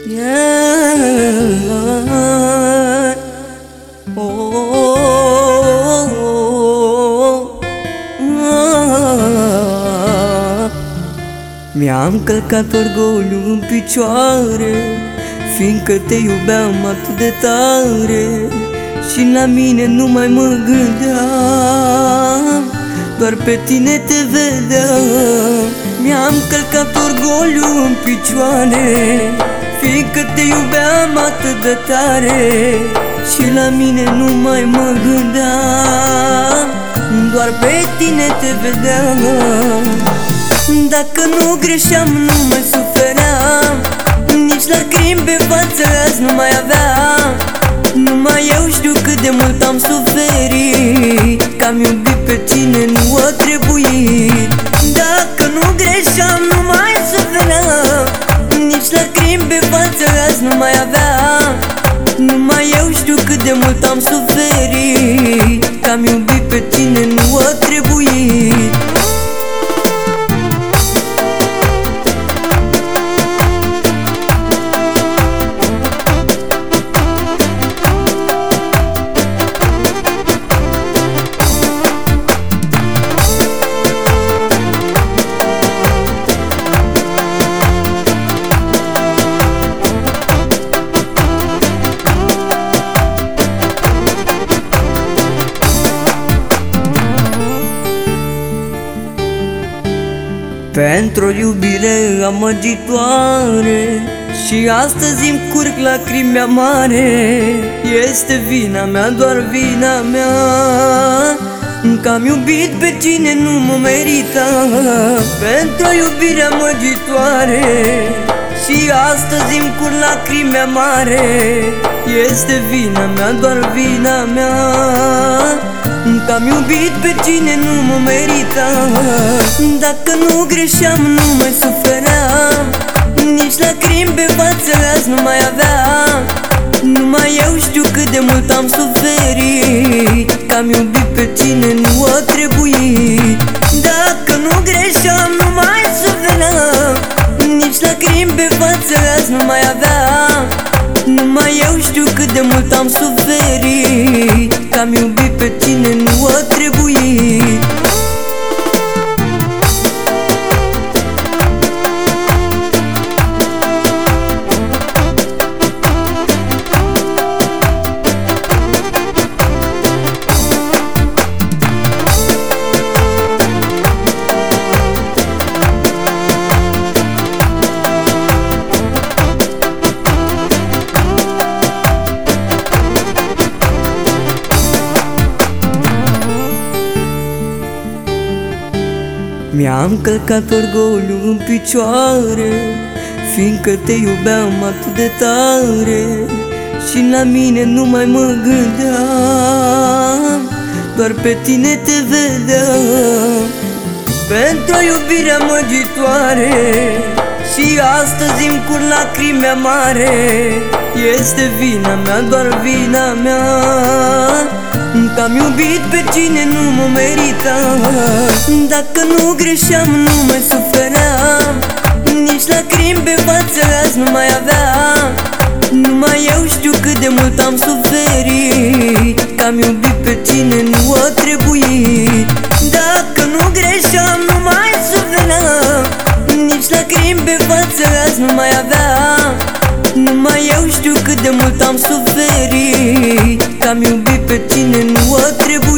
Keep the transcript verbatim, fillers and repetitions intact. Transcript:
Yeah. Oh, oh, oh, oh. Mi-am călcat orgoliu în picioare, fiindcă te iubeam atât de tare. Și la mine nu mai mă gândeam, doar pe tine te vedeam. Mi-am călcat orgoliu în picioare, fiindcă te iubeam atât de tare. Și la mine nu mai mă gândeam, doar pe tine te vedeam. Dacă nu greșeam, nu mai sufeream, nici lacrimi pe față azi nu mai aveam. Numai eu știu cât de mult am suferit, că am iubit pe cine nu a trebuit. Dacă nu greșeam, nu mai sufeream, nici lacrimi pe față azi nu mai aveam. Numai eu știu cât de mult am suferit, că am iubit pe cine nu a trebuit. Pentru o iubire amăgitoare și astăzi îmi curg lacrimi amare. Este vina mea, doar vina mea, că am iubit pe cine nu mă merita. Pentru o iubire amăgitoare și astăzi îmi curg lacrimi amare. Este vina mea, doar vina mea, că am iubit pe cine nu mă merita. Dacă nu greșeam, nu mai sufeream, nici lacrimi pe față azi nu mai aveam. Numai eu știu cât de mult am suferit, că am iubit pe cine nu a trebuit. Dacă nu greșeam, nu mai sufeream, nici lacrimi pe față azi nu mai aveam. Numai eu știu cât de mult am suferit, că am iubit pe cine nu a trebuit. Mi-am călcat orgoliu în picioare, fiindcă te iubeam atât de tare. Și la mine nu mai mă gândeam, doar pe tine te vedeam. Pentru o iubire amăgitoare și astăzi îmi curg lacrimi amare. Este vina mea, doar vina mea, că am iubit pe cine nu mă merita. Dacă nu greșeam, nu mai sufeream, nici lacrimi pe față azi nu mai aveam. Numai eu știu cât de mult am suferit, că am iubit pe cine nu a trebuit. Dacă nu greșeam, nu mai sufeream, nici lacrimi pe față azi nu mai aveam. Numai eu știu cât de mult am suferit, că am iubit pe cine nu a trebuit.